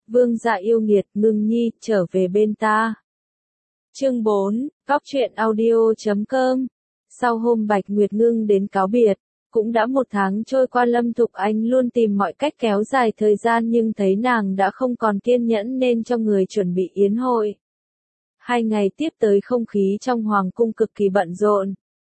Vương gia yêu nghiệt, Ngưng Nhi, trở về bên ta. Chương 4, Góc truyện audio.com. Sau hôm Bạch Nguyệt Ngưng đến cáo biệt, cũng đã 1 tháng trôi qua, Lâm Thục Anh luôn tìm mọi cách kéo dài thời gian nhưng thấy nàng đã không còn kiên nhẫn nên cho người chuẩn bị yến hội. 2 ngày tiếp tới không khí trong hoàng cung cực kỳ bận rộn.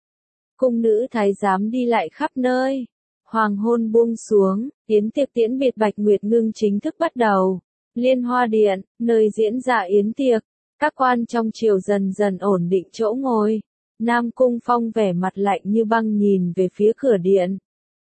Cung nữ thái giám đi lại khắp nơi. Hoàng hôn buông xuống, yến tiệc tiễn biệt Bạch Nguyệt Ngưng chính thức bắt đầu. Liên Hoa Điện, nơi diễn ra yến tiệc, các quan trong triều dần dần ổn định chỗ ngồi. Nam Cung Phong vẻ mặt lạnh như băng nhìn về phía cửa điện.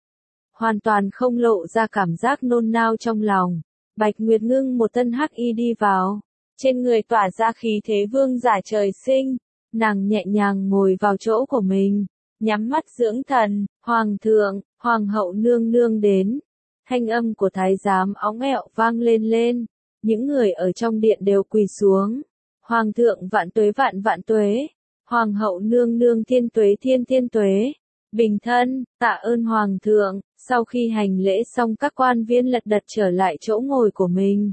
Hoàn toàn không lộ ra cảm giác nôn nao trong lòng. Bạch Nguyệt Ngưng một thân hắc y đi vào. Trên người tỏa ra khí thế vương giả trời sinh. Nàng nhẹ nhàng ngồi vào chỗ của mình. Nhắm mắt dưỡng thần. Hoàng thượng, hoàng hậu nương nương đến. Thanh âm của thái giám óng ẹo vang lên. Những người ở trong điện đều quỳ xuống. Hoàng thượng vạn tuế vạn vạn tuế. Hoàng hậu nương nương thiên tuế thiên tuế. Bình thân, tạ ơn hoàng thượng. Sau khi hành lễ xong, các quan viên lật đật trở lại chỗ ngồi của mình.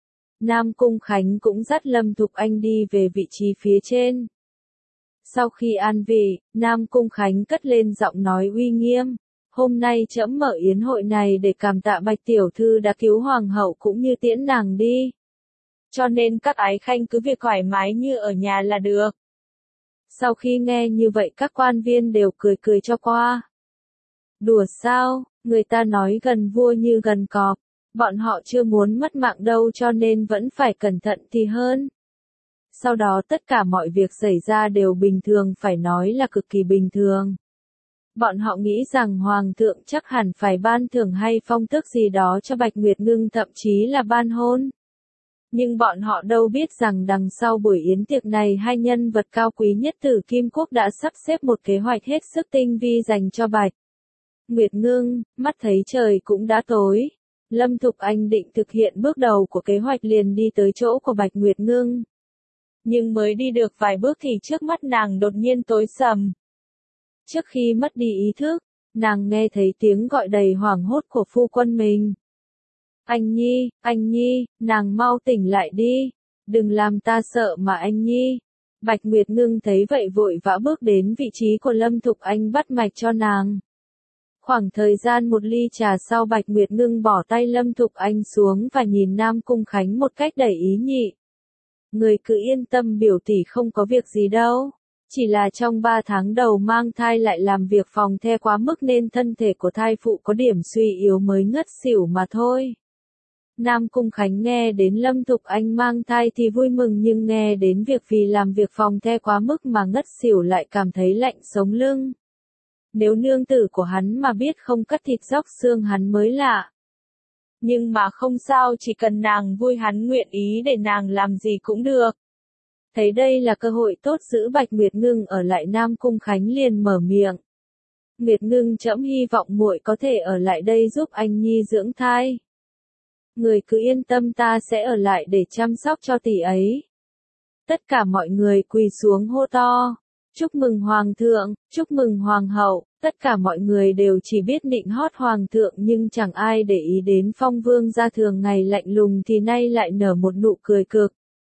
Nam Cung Khánh cũng dắt Lâm Thục Anh đi về vị trí phía trên. Sau khi an vị, Nam Cung Khánh cất lên giọng nói uy nghiêm. Hôm nay trẫm mở yến hội này để cảm tạ Bạch tiểu thư đã cứu hoàng hậu cũng như tiễn nàng đi. Cho nên các ái khanh cứ việc thoải mái như ở nhà là được. Sau khi nghe như vậy, các quan viên đều cười cho qua. Đùa sao, người ta nói gần vua như gần cọp. Bọn họ chưa muốn mất mạng đâu, cho nên vẫn phải cẩn thận thì hơn. Sau đó tất cả mọi việc xảy ra đều bình thường, phải nói là cực kỳ bình thường. Bọn họ nghĩ rằng hoàng thượng chắc hẳn phải ban thưởng hay phong tước gì đó cho Bạch Nguyệt Ngưng, thậm chí là ban hôn. Nhưng bọn họ đâu biết rằng đằng sau buổi yến tiệc này, 2 nhân vật cao quý nhất Tử Kim Quốc đã sắp xếp một kế hoạch hết sức tinh vi dành cho Bạch Nguyệt Ngưng. Mắt thấy trời cũng đã tối, Lâm Thục Anh định thực hiện bước đầu của kế hoạch, liền đi tới chỗ của Bạch Nguyệt Ngưng. Nhưng mới đi được vài bước thì trước mắt nàng đột nhiên tối sầm. Trước khi mất đi ý thức, nàng nghe thấy tiếng gọi đầy hoảng hốt của phu quân mình. Anh Nhi, nàng mau tỉnh lại đi, đừng làm ta sợ mà anh Nhi. Bạch Nguyệt Ngưng thấy vậy vội vã bước đến vị trí của Lâm Thục Anh, bắt mạch cho nàng. Khoảng thời gian 1 ly trà sau, Bạch Nguyệt Ngưng bỏ tay Lâm Thục Anh xuống và nhìn Nam Cung Khánh một cách đầy ý nhị. Người cứ yên tâm, biểu tỷ không có việc gì đâu. Chỉ là trong 3 tháng đầu mang thai lại làm việc phòng the quá mức nên thân thể của thai phụ có điểm suy yếu mới ngất xỉu mà thôi. Nam Cung Khánh nghe đến Lâm Thục Anh mang thai thì vui mừng, nhưng nghe đến việc vì làm việc phòng the quá mức mà ngất xỉu lại cảm thấy lạnh sống lưng. Nếu nương tử của hắn mà biết không cắt thịt róc xương hắn mới lạ. Nhưng mà không sao, chỉ cần nàng vui hắn nguyện ý để nàng làm gì cũng được. Thấy đây là cơ hội tốt giữ Bạch Nguyệt Ngưng ở lại, Nam Cung Khánh liền mở miệng. Nguyệt Ngưng, trẫm hy vọng muội có thể ở lại đây giúp anh Nhi dưỡng thai. Người cứ yên tâm, ta sẽ ở lại để chăm sóc cho tỷ ấy. Tất cả mọi người quỳ xuống hô to. Chúc mừng hoàng thượng, chúc mừng hoàng hậu. Tất cả mọi người đều chỉ biết nịnh hót hoàng thượng nhưng chẳng ai để ý đến Phong vương gia thường ngày lạnh lùng thì nay lại nở một nụ cười cực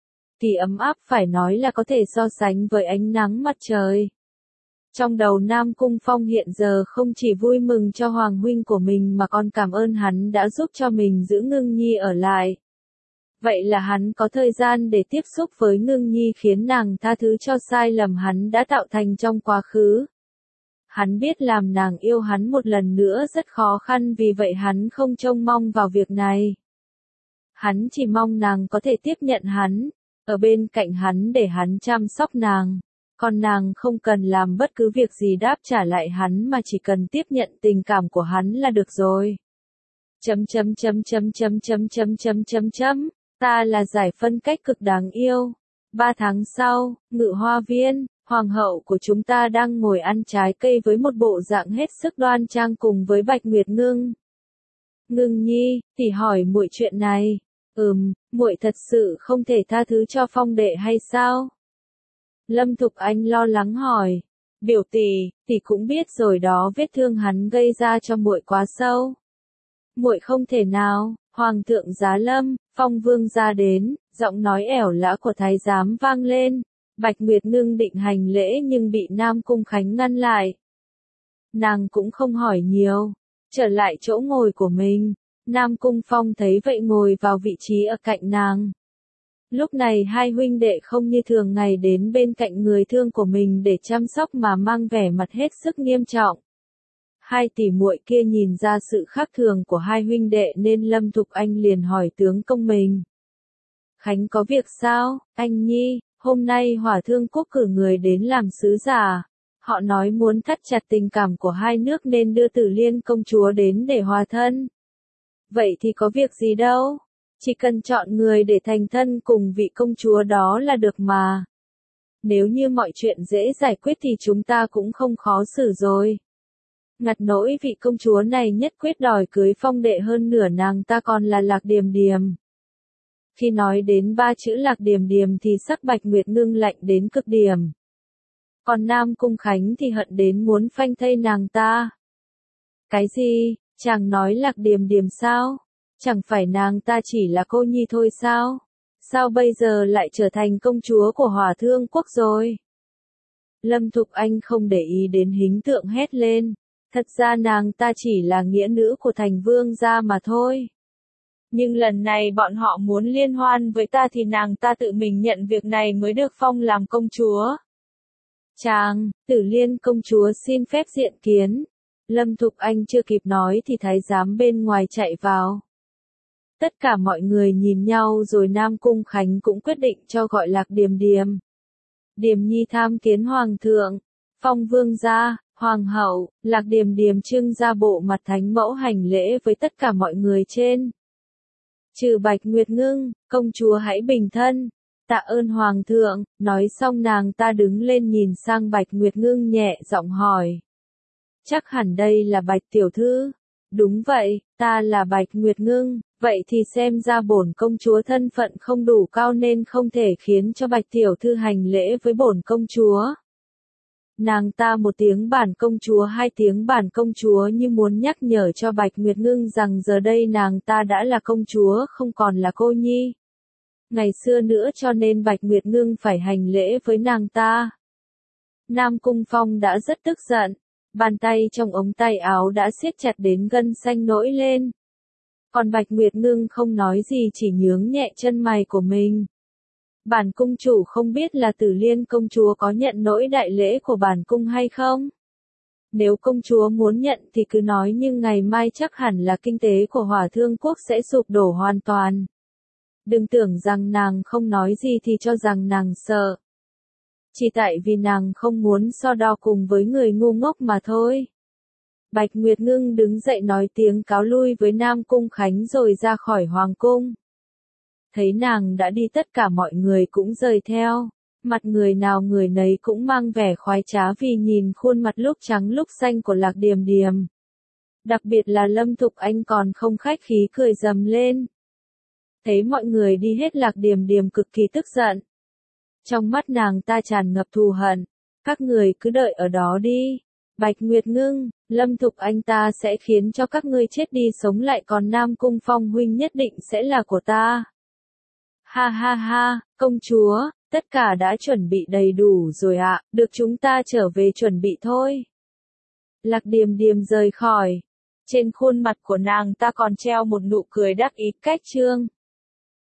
kỳ ấm áp, phải nói là có thể so sánh với ánh nắng mặt trời. Trong đầu Nam Cung Phong hiện giờ không chỉ vui mừng cho hoàng huynh của mình mà còn cảm ơn hắn đã giúp cho mình giữ Ngưng Nhi ở lại. Vậy là hắn có thời gian để tiếp xúc với Ngưng Nhi, khiến nàng tha thứ cho sai lầm hắn đã tạo thành trong quá khứ. Hắn biết làm nàng yêu hắn một lần nữa rất khó khăn, vì vậy hắn không trông mong vào việc này. Hắn chỉ mong nàng có thể tiếp nhận hắn, ở bên cạnh hắn để hắn chăm sóc nàng. Còn nàng không cần làm bất cứ việc gì đáp trả lại hắn mà chỉ cần tiếp nhận tình cảm của hắn là được rồi. Ta là giải phân cách cực đáng yêu. 3 tháng sau, Ngự Hoa Viên, hoàng hậu của chúng ta đang ngồi ăn trái cây với một bộ dạng hết sức đoan trang cùng với Bạch Nguyệt Ngưng. Ngưng Nhi, tỷ hỏi muội chuyện này. Muội thật sự không thể tha thứ cho Phong đệ hay sao? Lâm Thục Anh lo lắng hỏi. Biểu tỷ cũng biết rồi đó, vết thương hắn gây ra cho muội quá sâu. Muội không thể nào, hoàng thượng giá lâm, Phong vương gia đến, giọng nói ẻo lã của thái giám vang lên. Bạch Nguyệt Ngưng định hành lễ nhưng bị Nam Cung Khánh ngăn lại. Nàng cũng không hỏi nhiều, trở lại chỗ ngồi của mình. Nam Cung Phong thấy vậy ngồi vào vị trí ở cạnh nàng. Lúc này hai huynh đệ không như thường ngày đến bên cạnh người thương của mình để chăm sóc mà mang vẻ mặt hết sức nghiêm trọng. Hai tỷ muội kia nhìn ra sự khác thường của hai huynh đệ nên Lâm Thục Anh liền hỏi tướng công mình. Khánh có việc sao, anh Nhi, hôm nay Hỏa Thương Quốc cử người đến làm sứ giả. Họ nói muốn thắt chặt tình cảm của hai nước nên đưa Tử Liên công chúa đến để hòa thân. Vậy thì có việc gì đâu, chỉ cần chọn người để thành thân cùng vị công chúa đó là được mà. Nếu như mọi chuyện dễ giải quyết thì chúng ta cũng không khó xử rồi. Ngặt nỗi vị công chúa này nhất quyết đòi cưới Phong đệ, hơn nửa nàng ta còn là Lạc Điềm Điềm. Khi nói đến ba chữ Lạc Điềm Điềm thì sắc Bạch Nguyệt Ngưng lạnh đến cực điểm. Còn Nam Cung Khánh thì hận đến muốn phanh thây nàng ta. Cái gì, chàng nói Lạc Điềm Điềm sao? Chẳng phải nàng ta chỉ là cô nhi thôi sao? Sao bây giờ lại trở thành công chúa của Hỏa Thương Quốc rồi? Lâm Thục Anh không để ý đến hình tượng hét lên. Thật ra nàng ta chỉ là nghĩa nữ của thành vương gia mà thôi. Nhưng lần này bọn họ muốn liên hoan với ta thì nàng ta tự mình nhận việc này mới được phong làm công chúa. Chàng, Tử Liên công chúa xin phép diện kiến. Lâm Thục Anh chưa kịp nói thì thái giám bên ngoài chạy vào. Tất cả mọi người nhìn nhau rồi Nam Cung Khánh cũng quyết định cho gọi Lạc Điềm Điềm. Điềm Nhi tham kiến hoàng thượng, Phong vương gia, hoàng hậu. Lạc Điềm Điềm trưng ra bộ mặt thánh mẫu hành lễ với tất cả mọi người trên. Trừ Bạch Nguyệt Ngưng, công chúa hãy bình thân. Tạ ơn hoàng thượng. Nói xong nàng ta đứng lên nhìn sang Bạch Nguyệt Ngưng nhẹ giọng hỏi. Chắc hẳn đây là Bạch tiểu thư. Đúng vậy, ta là Bạch Nguyệt Ngưng. Vậy thì xem ra bổn công chúa thân phận không đủ cao nên không thể khiến cho Bạch tiểu thư hành lễ với bổn công chúa. Nàng ta một tiếng bản công chúa, hai tiếng bản công chúa như muốn nhắc nhở cho Bạch Nguyệt Ngưng rằng giờ đây nàng ta đã là công chúa không còn là cô nhi. Ngày xưa nữa cho nên Bạch Nguyệt Ngưng phải hành lễ với nàng ta. Nam Cung Phong đã rất tức giận. Bàn tay trong ống tay áo đã siết chặt đến gân xanh nổi lên. Còn Bạch Nguyệt Ngưng không nói gì, chỉ nhướng nhẹ chân mày của mình. Bản cung chủ không biết là Tử Liên công chúa có nhận nỗi đại lễ của bản cung hay không? Nếu công chúa muốn nhận thì cứ nói, nhưng ngày mai chắc hẳn là kinh tế của Hỏa Thương Quốc sẽ sụp đổ hoàn toàn. Đừng tưởng rằng nàng không nói gì thì cho rằng nàng sợ. Chỉ tại vì nàng không muốn so đo cùng với người ngu ngốc mà thôi. Bạch Nguyệt Ngưng đứng dậy nói tiếng cáo lui với Nam Cung Khánh rồi ra khỏi hoàng cung. Thấy nàng đã đi tất cả mọi người cũng rời theo. Mặt người nào người nấy cũng mang vẻ khoái trá vì nhìn khuôn mặt lúc trắng lúc xanh của Lạc Điềm Điềm. Đặc biệt là Lâm Thục Anh còn không khách khí cười rầm lên. Thấy mọi người đi hết, Lạc Điềm Điềm cực kỳ tức giận. Trong mắt nàng ta tràn ngập thù hận. Các người cứ đợi ở đó đi. Bạch Nguyệt Ngưng, Lâm Thục Anh ta sẽ khiến cho các ngươi chết đi sống lại, còn Nam Cung Phong huynh nhất định sẽ là của ta. Ha ha ha, công chúa, tất cả đã chuẩn bị đầy đủ rồi ạ, được chúng ta trở về chuẩn bị thôi. Lạc Điềm Điềm rời khỏi. Trên khuôn mặt của nàng ta còn treo một nụ cười đắc ý cách trương.